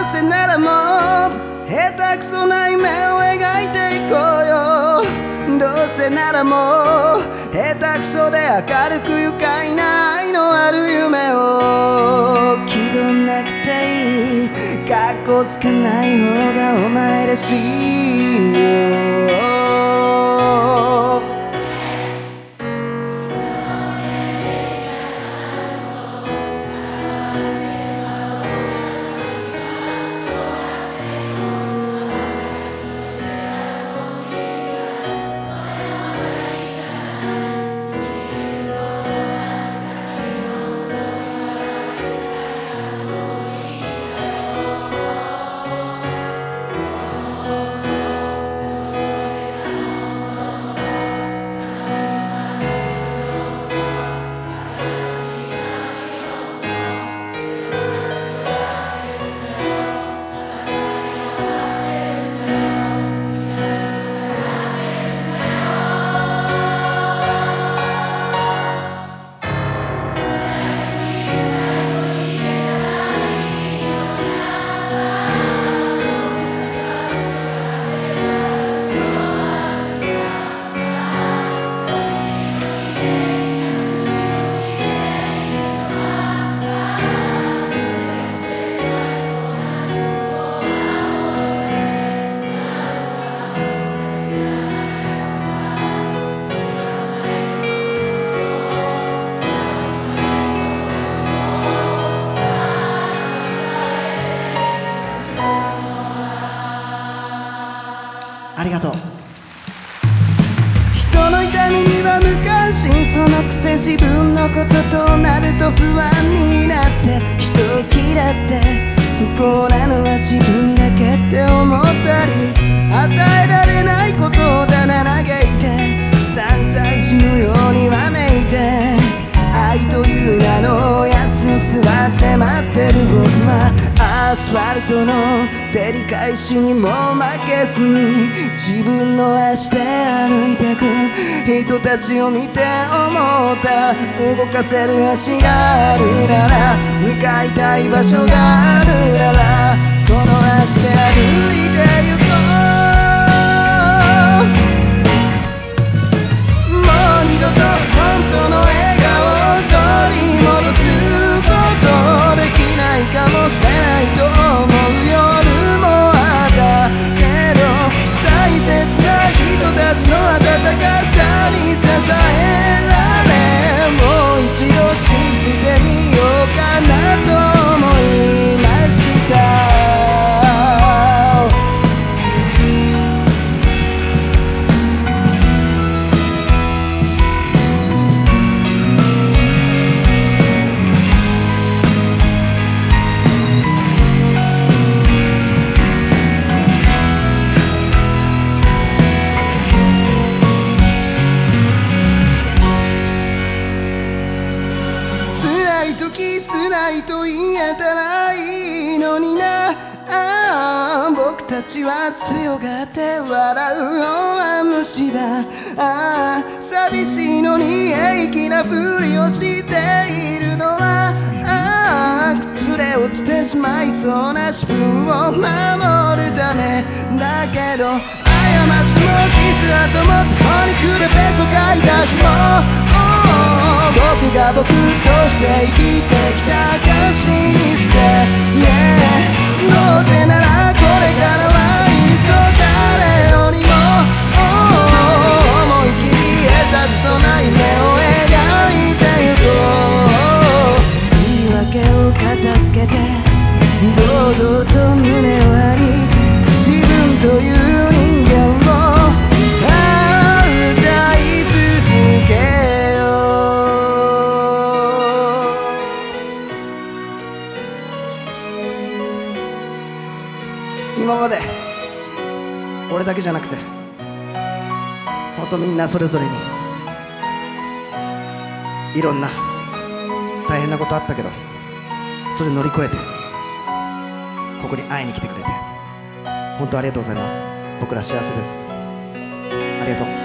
せならもう下手くそな夢を描いていこうよ。どうせならもう下手くそで明るく愉快な愛のある夢を気取んなくていい、かっこつかない方がお前らしいよ。ありがとう。人の痛みには無関心、そのくせ自分のこととなると不安になって人を嫌って不幸なのは自分だけって思ったり、与えられないことをただ嘆いて3歳児のようにわめいて愛という名のやつを座って待ってる僕はアスファルトの照り返しにも負けずに自分の足で歩いてく人たちを見て思った。動かせる足があるなら向かいたい場所があるならこの足で歩いてゆこう。もう二度と本当の笑顔を取り戻すことできないかもしれないと思う夜もあったけど、大切な人たちの温かさに支えられもう一度信じてみようかなと思いました。辛いと言えたらいいのにな。ああ僕たちは強がって笑う弱虫だ。ああ寂しいのに平気なふりをしているのはああ崩れ落ちてしまいそうな自分を守るためだけど、過ちも傷跡も途方に暮れべそかいた日も僕が僕として生きてきた証にして、どうせならこれからはいっそ誰よりも思い切り下手くそな夢を描いてゆこう。言い訳を片付けて堂々と胸を張り自分という人間を歌い続けよう。今まで俺だけじゃなくてほんとみんなそれぞれにいろんな大変なことあったけどそれ乗り越えてここに会いに来てくれて本当ありがとうございます。僕ら幸せです。ありがとう。